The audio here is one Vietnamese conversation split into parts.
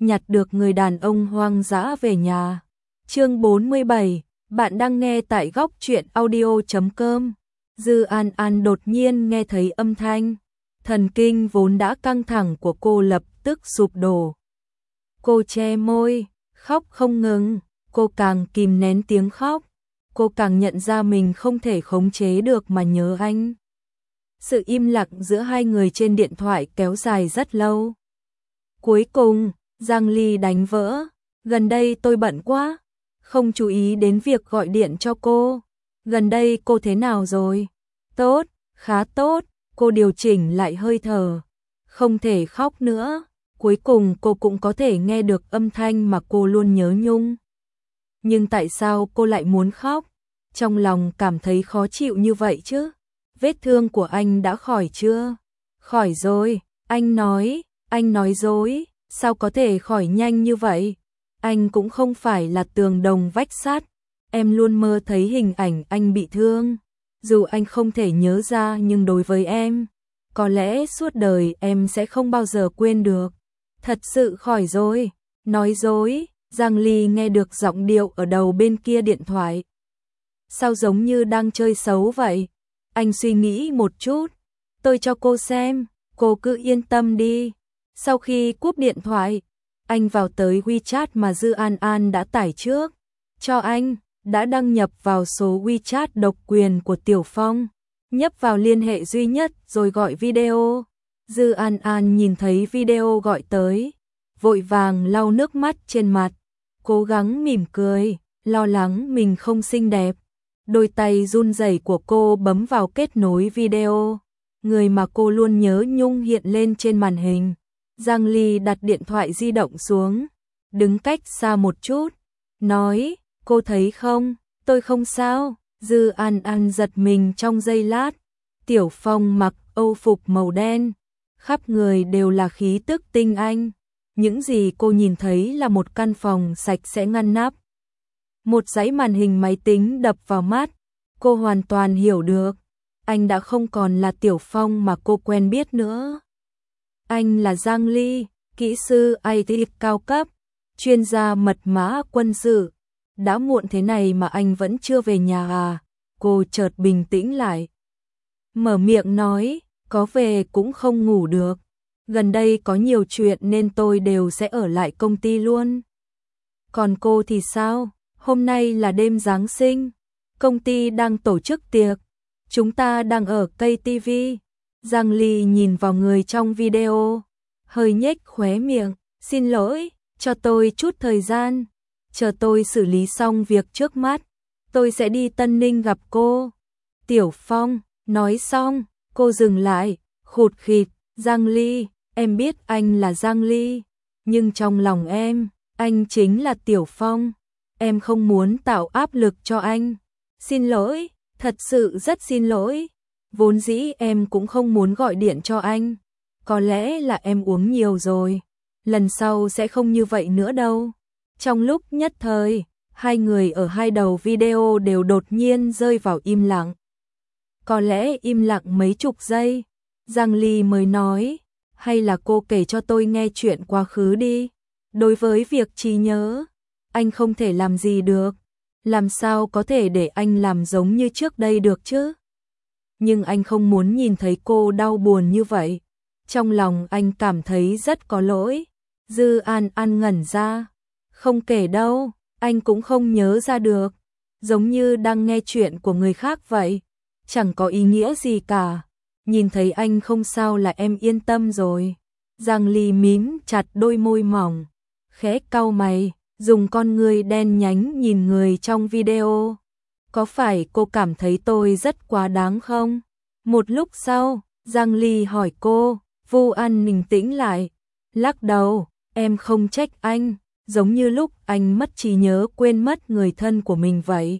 nhặt được người đàn ông hoang dã về nhà. Chương 47, bạn đang nghe tại góc truyện audio.com. Dư An An đột nhiên nghe thấy âm thanh, thần kinh vốn đã căng thẳng của cô lập tức sụp đổ. Cô che môi, khóc không ngừng, cô càng kìm nén tiếng khóc, cô càng nhận ra mình không thể khống chế được mà nhớ anh. Sự im lặng giữa hai người trên điện thoại kéo dài rất lâu. Cuối cùng, Giang Ly đánh vỡ, gần đây tôi bận quá, không chú ý đến việc gọi điện cho cô. Gần đây cô thế nào rồi? Tốt, khá tốt, cô điều chỉnh lại hơi thở, không thể khóc nữa. Cuối cùng cô cũng có thể nghe được âm thanh mà cô luôn nhớ nhung. Nhưng tại sao cô lại muốn khóc? Trong lòng cảm thấy khó chịu như vậy chứ? Vết thương của anh đã khỏi chưa? Khỏi rồi, anh nói dối, sao có thể khỏi nhanh như vậy? Anh cũng không phải là tường đồng vách sắt, em luôn mơ thấy hình ảnh anh bị thương. Dù anh không thể nhớ ra nhưng đối với em, có lẽ suốt đời em sẽ không bao giờ quên được. Thật sự khỏi rồi, nói dối. Giang Ly nghe được giọng điệu ở đầu bên kia điện thoại. Sao giống như đang chơi xấu vậy? Anh suy nghĩ một chút, tôi cho cô xem, cô cứ yên tâm đi. Sau khi cúp điện thoại, anh vào tới WeChat mà Dư An An đã tải trước cho anh, đã đăng nhập vào số WeChat độc quyền của Tiểu Phong, nhấp vào liên hệ duy nhất rồi gọi video. Dư An An nhìn thấy video gọi tới, vội vàng lau nước mắt trên mặt, cố gắng mỉm cười, lo lắng mình không xinh đẹp. Đôi tay run rẩy của cô bấm vào kết nối video, người mà cô luôn nhớ nhung hiện lên trên màn hình. Giang Ly đặt điện thoại di động xuống, đứng cách xa một chút, nói, cô thấy không, tôi không sao. Dư An An giật mình trong giây lát. Tiểu Phong mặc âu phục màu đen, khắp người đều là khí tức tinh anh. Những gì cô nhìn thấy là một căn phòng sạch sẽ ngăn nắp, một dãy màn hình máy tính đập vào mắt. Cô hoàn toàn hiểu được, anh đã không còn là Tiểu Phong mà cô quen biết nữa. Anh là Giang Ly, kỹ sư IT cao cấp, chuyên gia mật mã quân sự. Đã muộn thế này mà anh vẫn chưa về nhà à? Cô chợt bình tĩnh lại, mở miệng nói, có về cũng không ngủ được. Gần đây có nhiều chuyện nên tôi đều sẽ ở lại công ty luôn. Còn cô thì sao? Hôm nay là đêm Giáng sinh, công ty đang tổ chức tiệc, chúng ta đang ở KTV. Giang Ly nhìn vào người trong video, hơi nhếch khóe miệng, xin lỗi, cho tôi chút thời gian, chờ tôi xử lý xong việc trước mắt, tôi sẽ đi Tân Ninh gặp cô. Tiểu Phong, nói xong, cô dừng lại, khụt khịt, Giang Ly, em biết anh là Giang Ly, nhưng trong lòng em, anh chính là Tiểu Phong. Em không muốn tạo áp lực cho anh. Xin lỗi, thật sự rất xin lỗi. Vốn dĩ em cũng không muốn gọi điện cho anh. Có lẽ là em uống nhiều rồi. Lần sau sẽ không như vậy nữa đâu. Trong lúc nhất thời, hai người ở hai đầu video đều đột nhiên rơi vào im lặng. Có lẽ im lặng mấy chục giây, Giang Ly mới nói, hay là cô kể cho tôi nghe chuyện quá khứ đi. Đối với việc trí nhớ, anh không thể làm gì được, làm sao có thể để anh làm giống như trước đây được chứ? Nhưng anh không muốn nhìn thấy cô đau buồn như vậy. Trong lòng anh cảm thấy rất có lỗi. Dư An An ngẩn ra, không kể đâu, anh cũng không nhớ ra được, giống như đang nghe chuyện của người khác vậy, chẳng có ý nghĩa gì cả. Nhìn thấy anh không sao là em yên tâm rồi. Giang Ly mím chặt đôi môi mỏng, khẽ cau mày, dùng con ngươi đen nhánh nhìn người trong video. Có phải cô cảm thấy tôi rất quá đáng không? Một lúc sau, Giang Ly hỏi cô, Vu An bình tĩnh lại, lắc đầu, em không trách anh, giống như lúc anh mất trí nhớ quên mất người thân của mình vậy.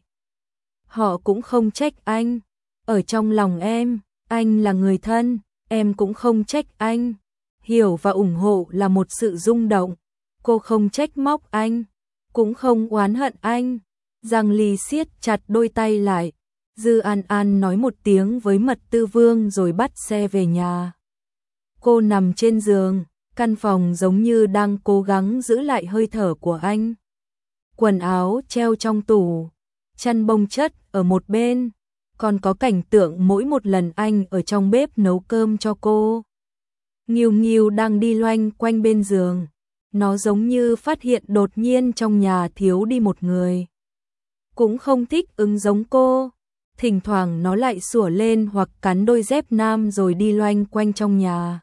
Họ cũng không trách anh, ở trong lòng em, anh là người thân, em cũng không trách anh. Hiểu và ủng hộ là một sự rung động, cô không trách móc anh, cũng không oán hận anh. Giang Ly siết chặt đôi tay lại. Dư An An nói một tiếng với Mật Tư Vương rồi bắt xe về nhà. Cô nằm trên giường, Căn phòng giống như đang cố gắng giữ lại hơi thở của anh. Quần áo treo trong tủ, chăn bông chất ở một bên, còn có cảnh tượng mỗi một lần anh ở trong bếp nấu cơm cho cô. Nghiêu Nghiêu đang đi loanh quanh bên giường, nó giống như phát hiện đột nhiên trong nhà thiếu đi một người. Cũng không thích ứng giống cô, thỉnh thoảng nó lại sủa lên hoặc cắn đôi dép nam rồi đi loanh quanh trong nhà.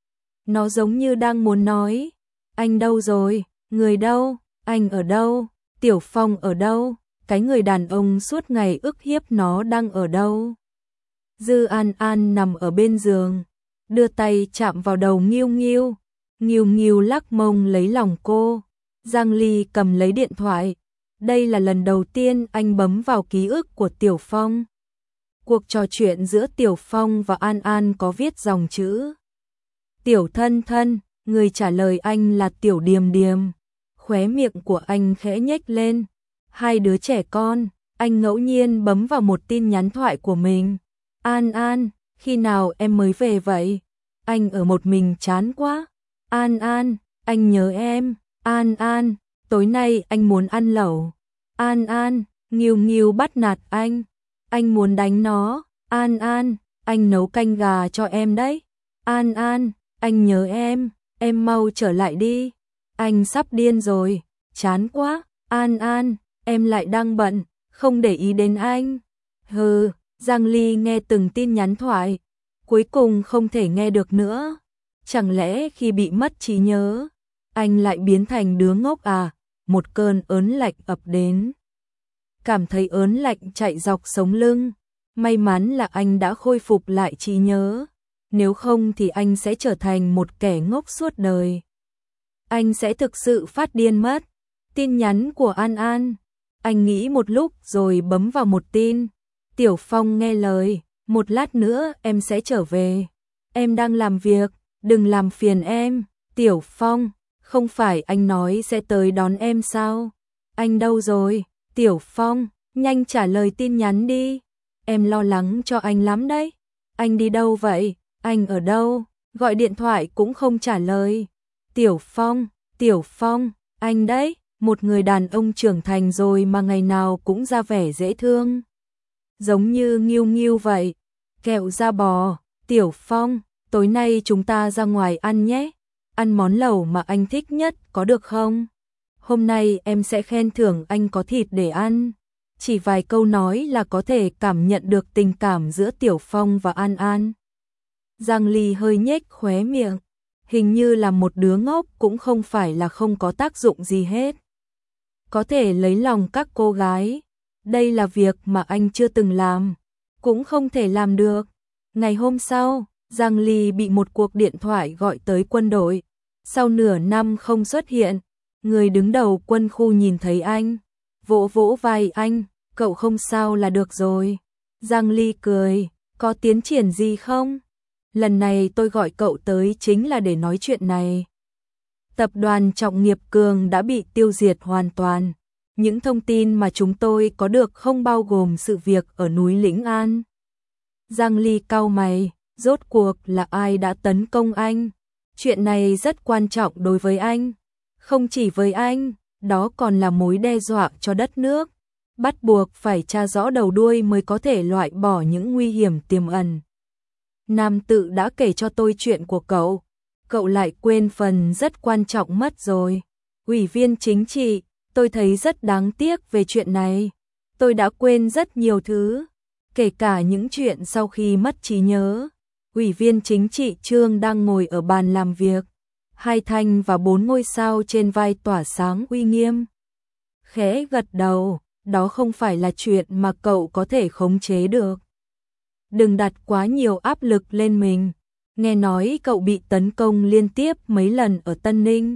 Nó giống như đang muốn nói, anh đâu rồi, người đâu, anh ở đâu, Tiểu Phong ở đâu, cái người đàn ông suốt ngày ức hiếp nó đang ở đâu. Dư An An nằm ở bên giường, đưa tay chạm vào đầu Nghiêu Nghiêu. Nghiêu Nghiêu lắc mông lấy lòng cô. Giang Ly cầm lấy điện thoại. Đây là lần đầu tiên anh bấm vào ký ức của Tiểu Phong. Cuộc trò chuyện giữa Tiểu Phong và An An có viết dòng chữ. Tiểu thân thân, người trả lời anh là Tiểu Điềm Điềm. Khóe miệng của anh khẽ nhếch lên. Hai đứa trẻ con, anh ngẫu nhiên bấm vào một tin nhắn thoại của mình. An An, khi nào em mới về vậy? Anh ở một mình chán quá. An An, anh nhớ em. An An, tối nay anh muốn ăn lẩu. An An, Nghiêu Nghiêu bắt nạt anh muốn đánh nó. An An, anh nấu canh gà cho em đấy. An An, anh nhớ em mau trở lại đi. Anh sắp điên rồi, chán quá. An An, em lại đang bận, không để ý đến anh. Hừ, Giang Ly nghe từng tin nhắn thoại, cuối cùng không thể nghe được nữa. Chẳng lẽ khi bị mất trí nhớ, anh lại biến thành đứa ngốc à? Một cơn ớn lạnh ập đến. Cảm thấy ớn lạnh chạy dọc sống lưng. May mắn là anh đã khôi phục lại trí nhớ. Nếu không thì anh sẽ trở thành một kẻ ngốc suốt đời. Anh sẽ thực sự phát điên mất. Tin nhắn của An An. Anh nghĩ một lúc rồi bấm vào một tin. Tiểu Phong nghe lời, một lát nữa em sẽ trở về. Em đang làm việc, đừng làm phiền em. Tiểu Phong, không phải anh nói sẽ tới đón em sao? Anh đâu rồi? Tiểu Phong, nhanh trả lời tin nhắn đi. Em lo lắng cho anh lắm đấy. Anh đi đâu vậy? Anh ở đâu? Gọi điện thoại cũng không trả lời. Tiểu Phong, anh đấy, một người đàn ông trưởng thành rồi mà ngày nào cũng ra vẻ dễ thương. Giống như Nghiêu Nghiêu vậy. Kẹo da bò. Tiểu Phong, tối nay chúng ta ra ngoài ăn nhé. Ăn món lẩu mà anh thích nhất có được không? Hôm nay em sẽ khen thưởng anh có thịt để ăn. Chỉ vài câu nói là có thể cảm nhận được tình cảm giữa Tiểu Phong và An An. Giang Ly hơi nhếch khóe miệng. Hình như là một đứa ngốc cũng không phải là không có tác dụng gì hết. Có thể lấy lòng các cô gái. Đây là việc mà anh chưa từng làm. Cũng không thể làm được. Ngày hôm sau, Giang Ly bị một cuộc điện thoại gọi tới quân đội. Sau nửa năm không xuất hiện, người đứng đầu quân khu nhìn thấy anh. Vỗ vỗ vai anh, cậu không sao là được rồi. Giang Ly cười, có tiến triển gì không? Lần này tôi gọi cậu tới chính là để nói chuyện này. Tập đoàn Trọng Nghiệp Cường đã bị tiêu diệt hoàn toàn. Những thông tin mà chúng tôi có được không bao gồm sự việc ở núi Lĩnh An. Giang Ly cau mày, rốt cuộc là ai đã tấn công anh? Chuyện này rất quan trọng đối với anh. Không chỉ với anh, đó còn là mối đe dọa cho đất nước. Bắt buộc phải tra rõ đầu đuôi mới có thể loại bỏ những nguy hiểm tiềm ẩn. Nam tự đã kể cho tôi chuyện của cậu. Cậu lại quên phần rất quan trọng mất rồi. Ủy viên chính trị, tôi thấy rất đáng tiếc về chuyện này. Tôi đã quên rất nhiều thứ, kể cả những chuyện sau khi mất trí nhớ. Ủy viên chính trị Trương đang ngồi ở bàn làm việc. 2 thanh và 4 ngôi sao trên vai tỏa sáng uy nghiêm. Khẽ gật đầu, đó không phải là chuyện mà cậu có thể khống chế được. Đừng đặt quá nhiều áp lực lên mình. Nghe nói cậu bị tấn công liên tiếp mấy lần ở Tân Ninh.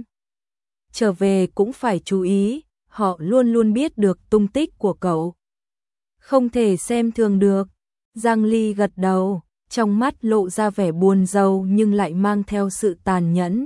Trở về cũng phải chú ý, họ luôn luôn biết được tung tích của cậu. Không thể xem thường được. Giang Ly gật đầu, trong mắt lộ ra vẻ buồn rầu nhưng lại mang theo sự tàn nhẫn.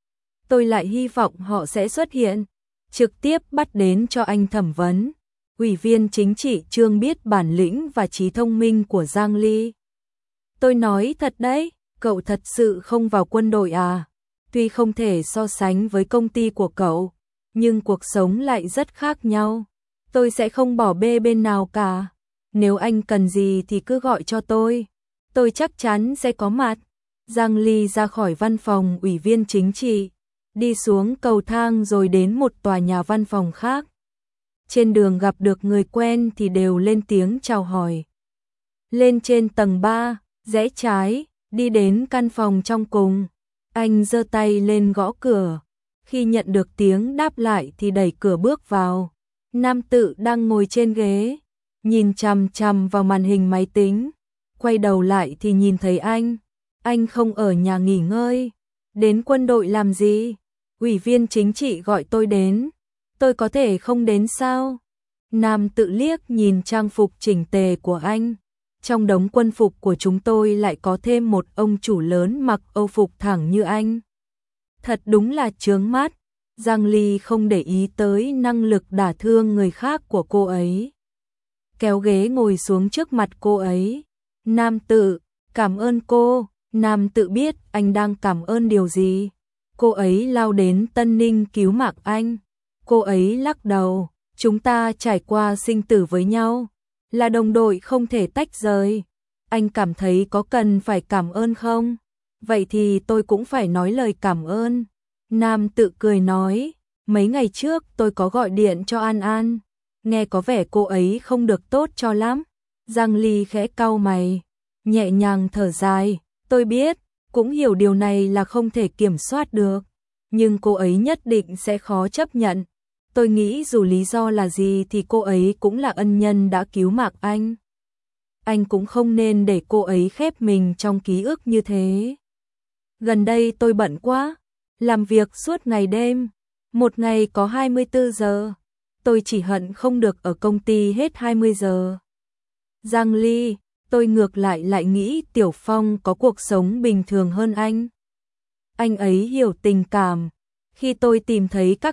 Tôi lại hy vọng họ sẽ xuất hiện, trực tiếp bắt đến cho anh thẩm vấn. Ủy viên chính trị Trương biết bản lĩnh và trí thông minh của Giang Ly. Tôi nói thật đấy, cậu thật sự không vào quân đội à? Tuy không thể so sánh với công ty của cậu, nhưng cuộc sống lại rất khác nhau. Tôi sẽ không bỏ bê bên nào cả. Nếu anh cần gì thì cứ gọi cho tôi chắc chắn sẽ có mặt. Giang Ly ra khỏi văn phòng ủy viên chính trị, đi xuống cầu thang rồi đến một tòa nhà văn phòng khác. Trên đường gặp được người quen thì đều lên tiếng chào hỏi. Lên trên tầng 3, rẽ trái, đi đến căn phòng trong cùng. Anh giơ tay lên gõ cửa. Khi nhận được tiếng đáp lại thì đẩy cửa bước vào. Nam tự đang ngồi trên ghế, nhìn chằm chằm vào màn hình máy tính. Quay đầu lại thì nhìn thấy anh. Anh không ở nhà nghỉ ngơi. Đến quân đội làm gì? Ủy viên chính trị gọi tôi đến. Tôi có thể không đến sao? Nam tự liếc nhìn trang phục chỉnh tề của anh. Trong đống quân phục của chúng tôi lại có thêm một ông chủ lớn mặc âu phục thẳng như anh. Thật đúng là chướng mắt. Giang Ly không để ý tới năng lực đả thương người khác của cô ấy. Kéo ghế ngồi xuống trước mặt cô ấy. Nam tự, cảm ơn cô. Nam tự biết anh đang cảm ơn điều gì. Cô ấy lao đến Tân Ninh cứu mạng anh. Cô ấy lắc đầu. Chúng ta trải qua sinh tử với nhau, là đồng đội không thể tách rời. Anh cảm thấy có cần phải cảm ơn không? Vậy thì tôi cũng phải nói lời cảm ơn. Nam tự cười nói, mấy ngày trước tôi có gọi điện cho An An. Nghe có vẻ cô ấy không được tốt cho lắm. Giang Ly khẽ cau mày, nhẹ nhàng thở dài. Tôi biết, cũng hiểu điều này là không thể kiểm soát được. Nhưng cô ấy nhất định sẽ khó chấp nhận. Tôi nghĩ dù lý do là gì thì cô ấy cũng là ân nhân đã cứu mạng anh. Anh cũng không nên để cô ấy khép mình trong ký ức như thế. Gần đây tôi bận quá, làm việc suốt ngày đêm, một ngày có 24 giờ. Tôi chỉ hận không được ở công ty hết 20 giờ. Giang Ly, tôi ngược lại nghĩ Tiểu Phong có cuộc sống bình thường hơn anh. Anh ấy hiểu tình cảm. Khi tôi tìm thấy các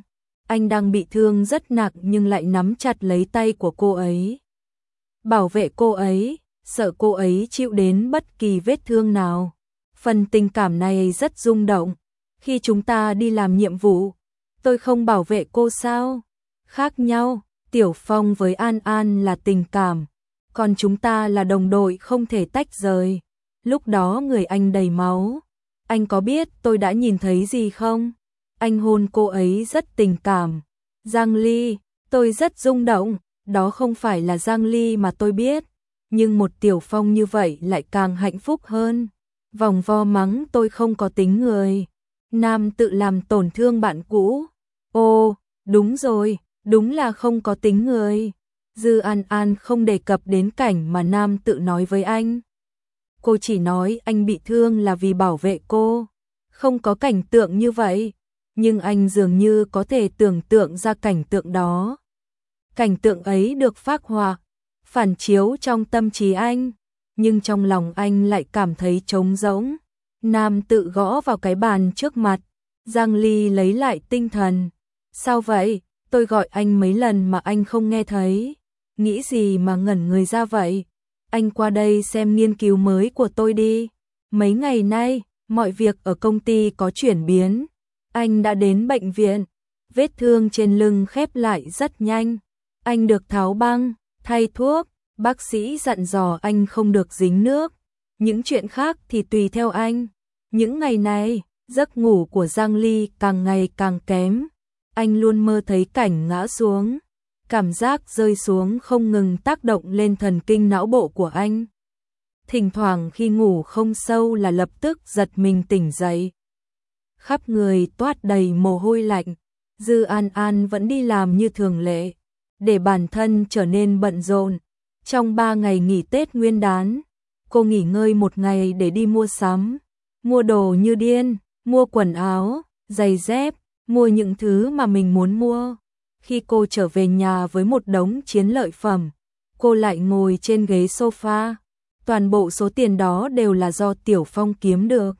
anh đang bị thương rất nặng nhưng lại nắm chặt lấy tay của cô ấy. Bảo vệ cô ấy, sợ cô ấy chịu đến bất kỳ vết thương nào. Phần tình cảm này rất rung động. Khi chúng ta đi làm nhiệm vụ, tôi không bảo vệ cô sao? Khác nhau, Tiểu Phong với An An là tình cảm, còn chúng ta là đồng đội không thể tách rời. Lúc đó người anh đầy máu. Anh có biết tôi đã nhìn thấy gì không? Anh hôn cô ấy rất tình cảm. Giang Ly, tôi rất rung động, đó không phải là Giang Ly mà tôi biết. Nhưng một Tiểu Phong như vậy lại càng hạnh phúc hơn. Vòng vo mắng tôi không có tính người. Nam tự làm tổn thương bạn cũ. Ồ, đúng rồi, đúng là không có tính người. Dư An An không đề cập đến cảnh mà Nam tự nói với anh. Cô chỉ nói anh bị thương là vì bảo vệ cô. Không có cảnh tượng như vậy. Nhưng anh dường như có thể tưởng tượng ra cảnh tượng đó. Cảnh tượng ấy được phác họa, phản chiếu trong tâm trí anh, nhưng trong lòng anh lại cảm thấy trống rỗng. Nam tự gõ vào cái bàn trước mặt, Giang Ly lấy lại tinh thần. Sao vậy? Tôi gọi anh mấy lần mà anh không nghe thấy. Nghĩ gì mà ngẩn người ra vậy? Anh qua đây xem nghiên cứu mới của tôi đi. Mấy ngày nay, mọi việc ở công ty có chuyển biến. Anh đã đến bệnh viện, vết thương trên lưng khép lại rất nhanh. Anh được tháo băng, thay thuốc, bác sĩ dặn dò anh không được dính nước. Những chuyện khác thì tùy theo anh. Những ngày này, giấc ngủ của Giang Ly càng ngày càng kém. Anh luôn mơ thấy cảnh ngã xuống. Cảm giác rơi xuống không ngừng tác động lên thần kinh não bộ của anh. Thỉnh thoảng khi ngủ không sâu là lập tức giật mình tỉnh dậy. Khắp người toát đầy mồ hôi lạnh. Dư An An vẫn đi làm như thường lệ, để bản thân trở nên bận rộn. Trong 3 ngày nghỉ Tết Nguyên đán, cô nghỉ ngơi một ngày để đi mua sắm, mua đồ như điên, mua quần áo, giày dép, mua những thứ mà mình muốn mua. Khi cô trở về nhà với một đống chiến lợi phẩm, cô lại ngồi trên ghế sofa. Toàn bộ số tiền đó đều là do Tiểu Phong kiếm được.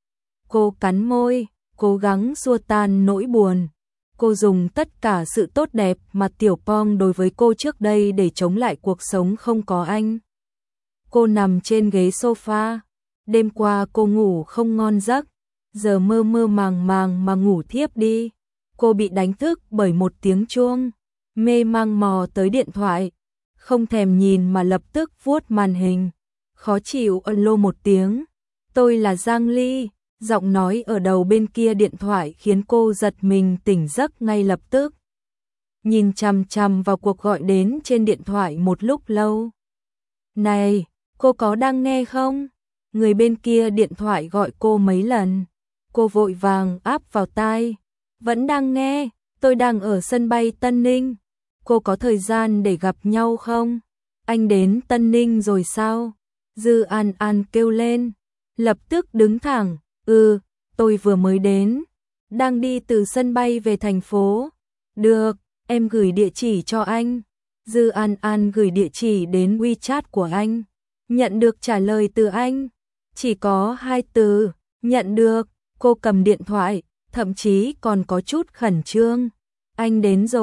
Cô cắn môi, cố gắng xua tan nỗi buồn. Cô dùng tất cả sự tốt đẹp mà Tiểu Phong đối với cô trước đây để chống lại cuộc sống không có anh. Cô nằm trên ghế sofa. Đêm qua cô ngủ không ngon giấc. giờ mơ mơ màng màng mà ngủ thiếp đi. Cô bị đánh thức bởi một tiếng chuông, mê mang mò tới điện thoại, không thèm nhìn mà lập tức vuốt màn hình, khó chịu alo một tiếng. Tôi là Giang Ly, giọng nói ở đầu bên kia điện thoại khiến cô giật mình tỉnh giấc ngay lập tức. Nhìn chằm chằm vào cuộc gọi đến trên điện thoại một lúc lâu. Này, cô có đang nghe không? Người bên kia điện thoại gọi cô mấy lần. Cô vội vàng áp vào tai. Vẫn đang nghe, tôi đang ở sân bay Tân Ninh. Cô có thời gian để gặp nhau không? Anh đến Tân Ninh rồi sao? Dư An An kêu lên, lập tức đứng thẳng. Tôi vừa mới đến, đang đi từ sân bay về thành phố. Được, em gửi địa chỉ cho anh. Dư An An gửi địa chỉ đến WeChat của anh. Nhận được trả lời từ anh. Chỉ có 2 từ, nhận được. Cô cầm điện thoại, thậm chí còn có chút khẩn trương. Anh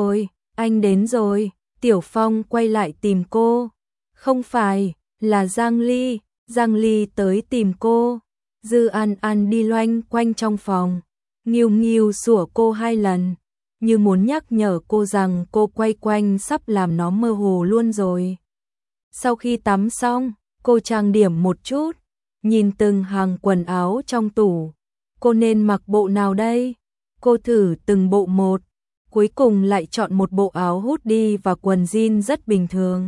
đến rồi. Tiểu Phong quay lại tìm cô. Không phải, là Giang Ly. Giang Ly tới tìm cô. Dư An An đi loanh quanh trong phòng, nghiêu nghiêu sủa cô 2 lần, như muốn nhắc nhở cô rằng cô quay quanh sắp làm nó mơ hồ luôn rồi. Sau khi tắm xong, cô trang điểm một chút, nhìn từng hàng quần áo trong tủ. Cô nên mặc bộ nào đây? Cô thử từng bộ một, cuối cùng lại chọn một bộ áo hoodie và quần jean rất bình thường.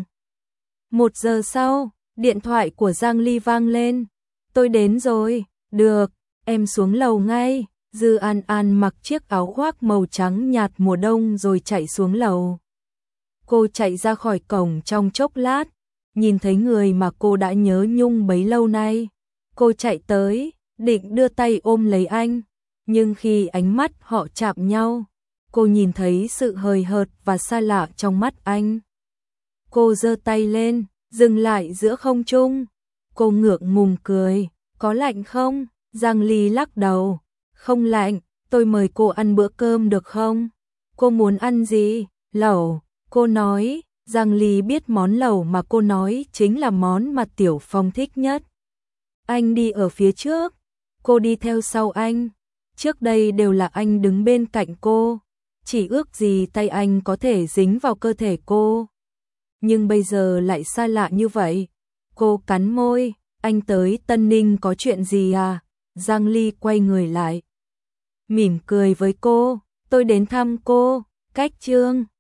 1 giờ sau, điện thoại của Giang Ly vang lên. Tôi đến rồi, được, em xuống lầu ngay. Dư An An mặc chiếc áo khoác màu trắng nhạt mùa đông rồi chạy xuống lầu. Cô chạy ra khỏi cổng trong chốc lát, nhìn thấy người mà cô đã nhớ nhung bấy lâu nay. Cô chạy tới, định đưa tay ôm lấy anh, nhưng khi ánh mắt họ chạm nhau, cô nhìn thấy sự hời hợt và xa lạ trong mắt anh. Cô giơ tay lên, dừng lại giữa không trung. Cô ngượng ngùng cười, có lạnh không? Giang Ly lắc đầu, không lạnh, tôi mời cô ăn bữa cơm được không? Cô muốn ăn gì? Lẩu, cô nói. Giang Ly biết món lẩu mà cô nói chính là món mà Tiểu Phong thích nhất. Anh đi ở phía trước, cô đi theo sau anh. Trước đây đều là anh đứng bên cạnh cô, chỉ ước gì tay anh có thể dính vào cơ thể cô. Nhưng bây giờ lại xa lạ như vậy. Cô cắn môi, anh tới Tân Ninh có chuyện gì à? Giang Ly quay người lại, mỉm cười với cô, tôi đến thăm cô. Cách chương